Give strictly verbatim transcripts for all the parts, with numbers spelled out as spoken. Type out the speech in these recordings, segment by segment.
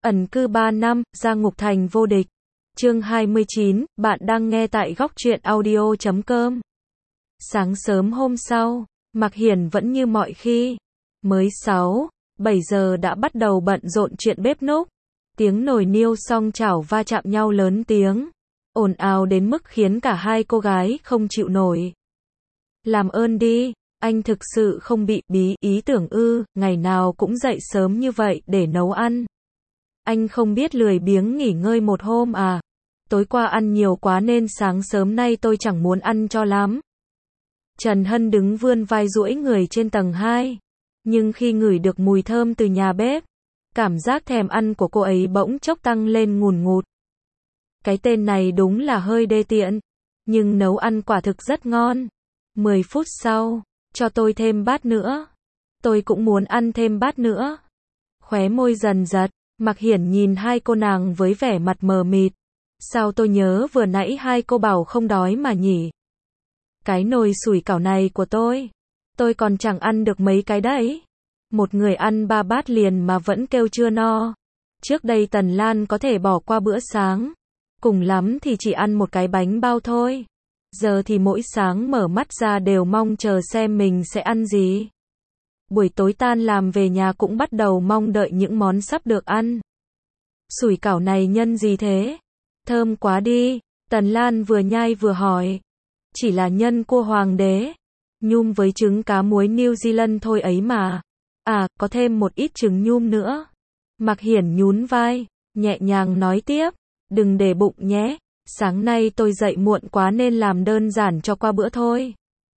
Ẩn cư ba năm, ra ngục thành vô địch. Chương hai mươi chín, bạn đang nghe tại góc truyện audio chấm com. Sáng sớm hôm sau, Mạc Hiển vẫn như mọi khi. Mới sáu, bảy giờ đã bắt đầu bận rộn chuyện bếp núc. Tiếng nồi niêu song chảo va chạm nhau lớn tiếng. Ồn ào đến mức khiến cả hai cô gái không chịu nổi. Làm ơn đi, anh thực sự không bị bí ý tưởng ư, ngày nào cũng dậy sớm như vậy để nấu ăn. Anh không biết lười biếng nghỉ ngơi một hôm à? Tối qua ăn nhiều quá nên sáng sớm nay tôi chẳng muốn ăn cho lắm. Trần Hân đứng vươn vai duỗi người trên tầng hai. Nhưng khi ngửi được mùi thơm từ nhà bếp, cảm giác thèm ăn của cô ấy bỗng chốc tăng lên ngùn ngụt. Cái tên này đúng là hơi đê tiện, nhưng nấu ăn quả thực rất ngon. mười phút sau, cho tôi thêm bát nữa. Tôi cũng muốn ăn thêm bát nữa. Khóe môi dần giật, Mạc Hiển nhìn hai cô nàng với vẻ mặt mờ mịt. Sao tôi nhớ vừa nãy hai cô bảo không đói mà nhỉ? Cái nồi sủi cảo này của tôi, tôi còn chẳng ăn được mấy cái đấy. Một người ăn ba bát liền mà vẫn kêu chưa no. Trước đây Tần Lan có thể bỏ qua bữa sáng, cùng lắm thì chỉ ăn một cái bánh bao thôi. Giờ thì mỗi sáng mở mắt ra đều mong chờ xem mình sẽ ăn gì. Buổi tối tan làm về nhà cũng bắt đầu mong đợi những món sắp được ăn. Sủi cảo này nhân gì thế? Thơm quá đi. Tần Lan vừa nhai vừa hỏi. Chỉ là nhân cua hoàng đế, nhum với trứng cá muối New Zealand thôi ấy mà. À, có thêm một ít trứng nhum nữa. Mạc Hiển nhún vai, nhẹ nhàng nói tiếp. Đừng để bụng nhé. Sáng nay tôi dậy muộn quá nên làm đơn giản cho qua bữa thôi.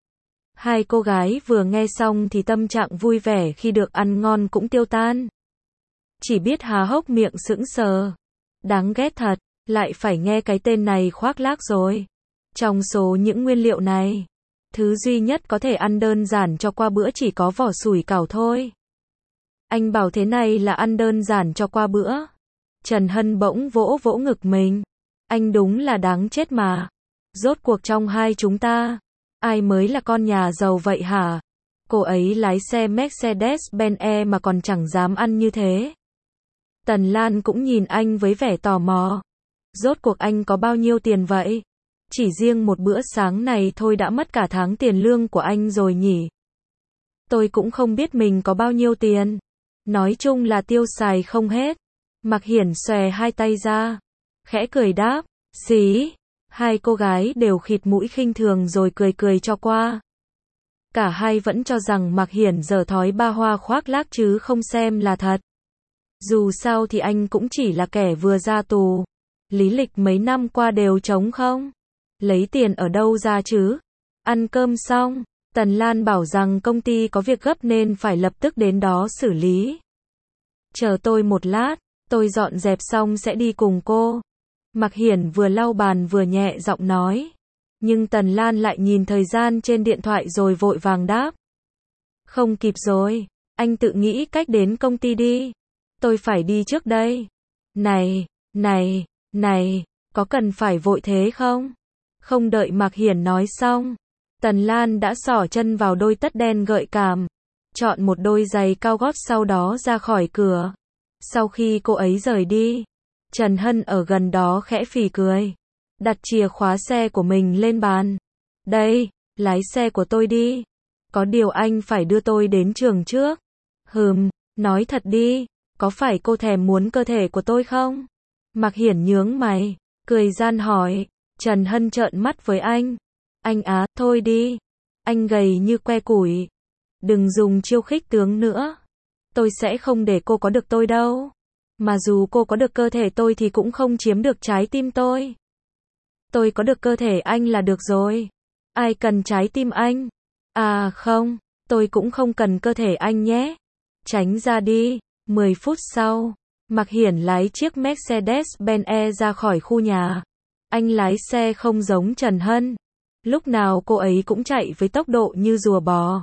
Hai cô gái vừa nghe xong thì tâm trạng vui vẻ khi được ăn ngon cũng tiêu tan. Chỉ biết há hốc miệng sững sờ. Đáng ghét thật, lại phải nghe cái tên này khoác lác rồi. Trong số những nguyên liệu này, thứ duy nhất có thể ăn đơn giản cho qua bữa chỉ có vỏ sủi cảo thôi. Anh bảo thế này là ăn đơn giản cho qua bữa. Trần Hân bỗng vỗ vỗ ngực mình. Anh đúng là đáng chết mà. Rốt cuộc trong hai chúng ta, ai mới là con nhà giàu vậy hả? Cô ấy lái xe Mercedes-Benz E mà còn chẳng dám ăn như thế. Tần Lan cũng nhìn anh với vẻ tò mò. Rốt cuộc anh có bao nhiêu tiền vậy? Chỉ riêng một bữa sáng này thôi đã mất cả tháng tiền lương của anh rồi nhỉ? Tôi cũng không biết mình có bao nhiêu tiền. Nói chung là tiêu xài không hết. Mạc Hiển xòe hai tay ra, khẽ cười đáp. Xí. Hai cô gái đều khịt mũi khinh thường rồi cười cười cho qua. Cả hai vẫn cho rằng Mạc Hiển dở thói ba hoa khoác lác chứ không xem là thật. Dù sao thì anh cũng chỉ là kẻ vừa ra tù. Lý lịch mấy năm qua đều trống không. Lấy tiền ở đâu ra chứ? Ăn cơm xong, Tần Lan bảo rằng công ty có việc gấp nên phải lập tức đến đó xử lý. Chờ tôi một lát, tôi dọn dẹp xong sẽ đi cùng cô. Mạc Hiển vừa lau bàn vừa nhẹ giọng nói. Nhưng Tần Lan lại nhìn thời gian trên điện thoại rồi vội vàng đáp. Không kịp rồi, anh tự nghĩ cách đến công ty đi. Tôi phải đi trước đây. Này, này, này, có cần phải vội thế không? Không đợi Mạc Hiển nói xong, Tần Lan đã xỏ chân vào đôi tất đen gợi cảm, chọn một đôi giày cao gót sau đó ra khỏi cửa. Sau khi cô ấy rời đi, Trần Hân ở gần đó khẽ phì cười, đặt chìa khóa xe của mình lên bàn. Đây, lái xe của tôi đi. Có điều anh phải đưa tôi đến trường trước. Hừm, nói thật đi, có phải cô thèm muốn cơ thể của tôi không? Mạc Hiển nhướng mày, cười gian hỏi. Trần Hân trợn mắt với anh. Anh á, thôi đi. Anh gầy như que củi. Đừng dùng chiêu khích tướng nữa. Tôi sẽ không để cô có được tôi đâu. Mà dù cô có được cơ thể tôi thì cũng không chiếm được trái tim tôi. Tôi có được cơ thể anh là được rồi. Ai cần trái tim anh? À không, tôi cũng không cần cơ thể anh nhé. Tránh ra đi. mười phút sau, Mạc Hiển lái chiếc Mercedes-Benz E ra khỏi khu nhà. Anh lái xe không giống Trần Hân. Lúc nào cô ấy cũng chạy với tốc độ như rùa bò.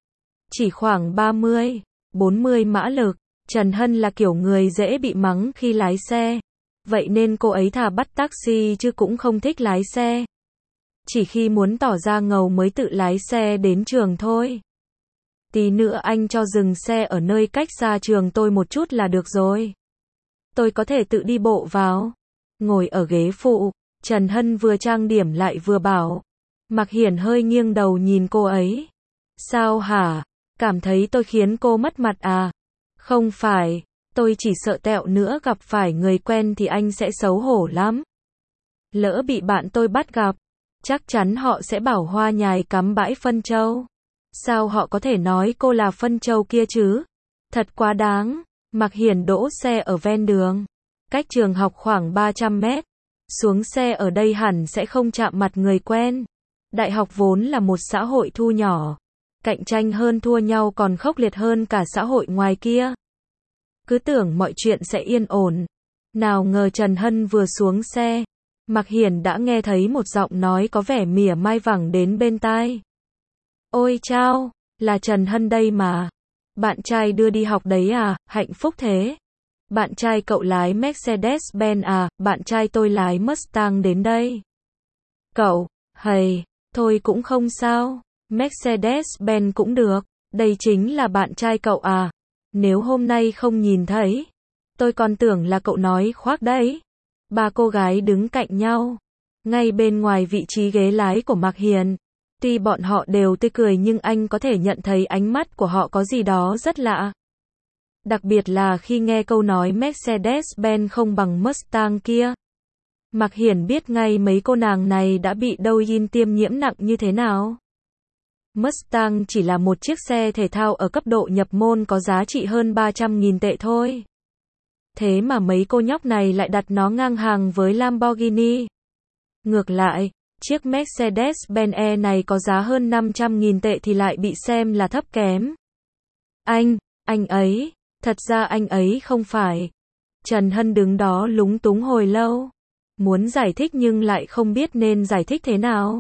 Chỉ khoảng ba mươi, bốn mươi mã lực. Trần Hân là kiểu người dễ bị mắng khi lái xe. Vậy nên cô ấy thà bắt taxi chứ cũng không thích lái xe. Chỉ khi muốn tỏ ra ngầu mới tự lái xe đến trường thôi. Tí nữa anh cho dừng xe ở nơi cách xa trường tôi một chút là được rồi. tôi có thể tự đi bộ vào. Ngồi ở ghế phụ, Trần Hân vừa trang điểm lại vừa bảo. Mạc Hiển hơi nghiêng đầu nhìn cô ấy. Sao hả? Cảm thấy tôi khiến cô mất mặt à? Không phải, tôi chỉ sợ tẹo nữa gặp phải người quen thì anh sẽ xấu hổ lắm. Lỡ bị bạn tôi bắt gặp, chắc chắn họ sẽ bảo Hoa Nhài cắm bãi phân trâu. Sao họ có thể nói cô là phân trâu kia chứ? Thật quá đáng. Mạc Hiển đỗ xe ở ven đường, cách trường học khoảng ba trăm mét. Xuống xe ở đây hẳn sẽ không chạm mặt người quen. Đại học vốn là một xã hội thu nhỏ, cạnh tranh hơn thua nhau còn khốc liệt hơn cả xã hội ngoài kia. Cứ tưởng mọi chuyện sẽ yên ổn. Nào ngờ Trần Hân vừa xuống xe, Mạc Hiển đã nghe thấy một giọng nói có vẻ mỉa mai vẳng đến bên tai. Ôi chao, là Trần Hân đây mà. Bạn trai đưa đi học đấy à, hạnh phúc thế. Bạn trai cậu lái Mercedes-Benz à, bạn trai tôi lái Mustang đến đây. Cậu, hầy, thôi cũng không sao, Mercedes-Benz cũng được, đây chính là bạn trai cậu à. Nếu hôm nay không nhìn thấy, tôi còn tưởng là cậu nói khoác đấy. Ba cô gái đứng cạnh nhau, ngay bên ngoài vị trí ghế lái của Mạc Hiển. Tuy bọn họ đều tươi cười nhưng anh có thể nhận thấy ánh mắt của họ có gì đó rất lạ. Đặc biệt là khi nghe câu nói Mercedes-Benz không bằng Mustang kia. Mạc Hiển biết ngay mấy cô nàng này đã bị Douyin tiêm nhiễm nặng như thế nào. Mustang chỉ là một chiếc xe thể thao ở cấp độ nhập môn có giá trị hơn ba trăm nghìn tệ thôi. Thế mà mấy cô nhóc này lại đặt nó ngang hàng với Lamborghini. Ngược lại, chiếc Mercedes-Benz E này có giá hơn năm trăm nghìn tệ thì lại bị xem là thấp kém. Anh, anh ấy, thật ra anh ấy không phải. Trần Hân đứng đó lúng túng hồi lâu. Muốn giải thích nhưng lại không biết nên giải thích thế nào.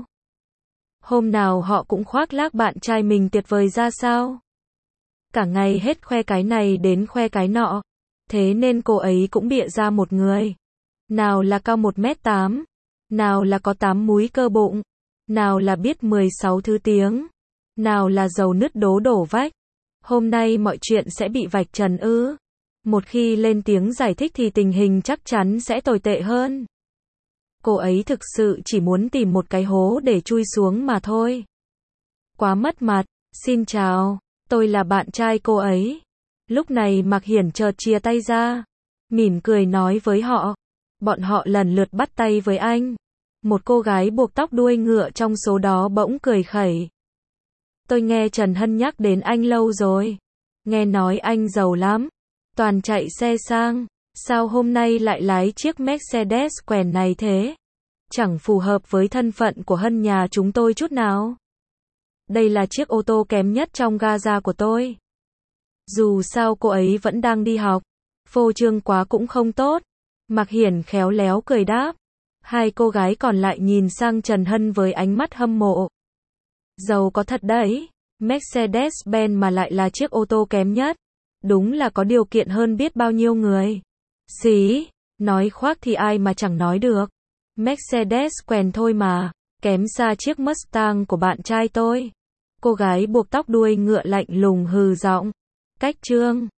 Hôm nào họ cũng khoác lác bạn trai mình tuyệt vời ra sao. Cả ngày hết khoe cái này đến khoe cái nọ. Thế nên cô ấy cũng bịa ra một người. Nào là cao một mét tám. Nào là có tám múi cơ bụng. Nào là biết mười sáu thứ tiếng. Nào là giàu nứt đố đổ vách. Hôm nay mọi chuyện sẽ bị vạch trần ư. Một khi lên tiếng giải thích thì tình hình chắc chắn sẽ tồi tệ hơn. Cô ấy thực sự chỉ muốn tìm một cái hố để chui xuống mà thôi. Quá mất mặt. Xin chào, tôi là bạn trai cô ấy. Lúc này Mạc Hiển chợt chia tay ra, mỉm cười nói với họ. Bọn họ lần lượt bắt tay với anh. Một cô gái buộc tóc đuôi ngựa trong số đó bỗng cười khẩy. Tôi nghe Trần Hân nhắc đến anh lâu rồi. Nghe nói anh giàu lắm. Toàn chạy xe sang. Sao hôm nay lại lái chiếc Mercedes quèn này thế? Chẳng phù hợp với thân phận của Hân nhà chúng tôi chút nào. Đây là chiếc ô tô kém nhất trong gara của tôi. Dù sao cô ấy vẫn đang đi học. Phô trương quá cũng không tốt. Mạc Hiển khéo léo cười đáp. Hai cô gái còn lại nhìn sang Trần Hân với ánh mắt hâm mộ. Giàu có thật đấy. Mercedes-Benz mà lại là chiếc ô tô kém nhất. Đúng là có điều kiện hơn biết bao nhiêu người. Xí, nói khoác thì ai mà chẳng nói được. Mercedes quèn thôi mà, kém xa chiếc Mustang của bạn trai tôi. Cô gái buộc tóc đuôi ngựa lạnh lùng hừ giọng. Cách trương.